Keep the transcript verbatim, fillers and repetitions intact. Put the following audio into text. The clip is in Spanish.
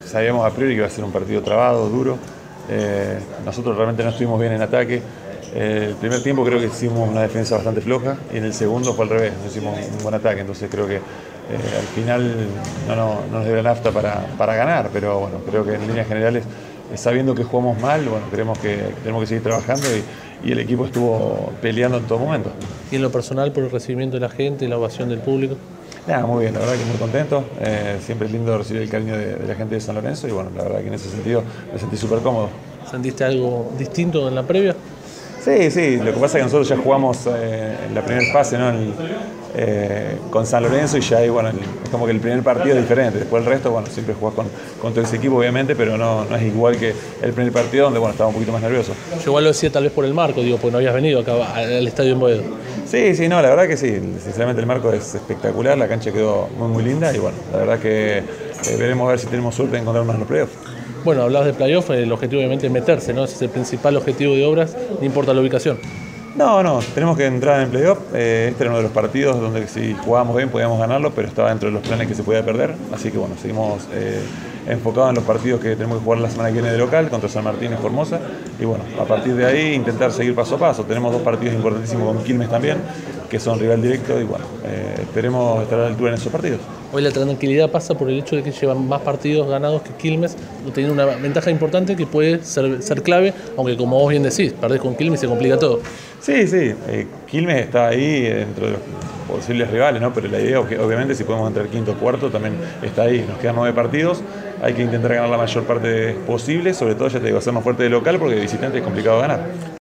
sabíamos a priori que iba a ser un partido trabado, duro. Eh, nosotros realmente no estuvimos bien en ataque. Eh, el primer tiempo creo que hicimos una defensa bastante floja y en el segundo fue al revés, no hicimos un buen ataque, entonces creo que eh, al final no, no, no nos dio la nafta para, para ganar, pero bueno, creo que en líneas generales, eh, sabiendo que jugamos mal, bueno, creemos que tenemos que seguir trabajando y, y el equipo estuvo peleando en todo momento. ¿Y en lo personal por el recibimiento de la gente, la ovación del público? Nada, muy bien, la verdad que muy contento, eh, siempre es lindo recibir el cariño de, de la gente de San Lorenzo y bueno, la verdad que en ese sentido me sentí súper cómodo. ¿Sentiste algo distinto en la previa? Sí, sí, lo que pasa es que nosotros ya jugamos eh, en la primera fase, ¿no? El, eh, con San Lorenzo y ya ahí, bueno, el, es como que el primer partido es diferente, después el resto, bueno, siempre jugás con, con todo ese equipo obviamente, pero no, no es igual que el primer partido donde, bueno, estaba un poquito más nervioso. Yo igual lo decía tal vez por el marco, digo, porque no habías venido acá al estadio en Boedo. Sí, sí, no, la verdad que sí, sinceramente el marco es espectacular, la cancha quedó muy, muy linda y bueno, la verdad que eh, veremos a ver si tenemos suerte de encontrarnos en los playoffs. Bueno, hablabas de playoff, el objetivo obviamente es meterse, ¿no? Ese es el principal objetivo de Obras, no importa la ubicación. No, no, tenemos que entrar en el playoff. Eh, este era uno de los partidos donde si jugábamos bien podíamos ganarlo, pero estaba dentro de los planes que se podía perder. Así que bueno, seguimos eh, enfocados en los partidos que tenemos que jugar la semana que viene de local contra San Martín y Formosa. Y bueno, a partir de ahí intentar seguir paso a paso. Tenemos dos partidos importantísimos con Quilmes también, que son rival directo y bueno, eh, esperemos estar a la altura en esos partidos. Hoy la tranquilidad pasa por el hecho de que llevan más partidos ganados que Quilmes, teniendo una ventaja importante que puede ser, ser clave, aunque como vos bien decís, perdés con Quilmes y se complica todo. Sí, sí, eh, Quilmes está ahí dentro de los posibles rivales, ¿no? Pero la idea, obviamente, si podemos entrar quinto o cuarto, también está ahí. Nos quedan nueve partidos, hay que intentar ganar la mayor parte posible, sobre todo, ya te digo, hacernos fuerte de local, porque de visitante es complicado ganar.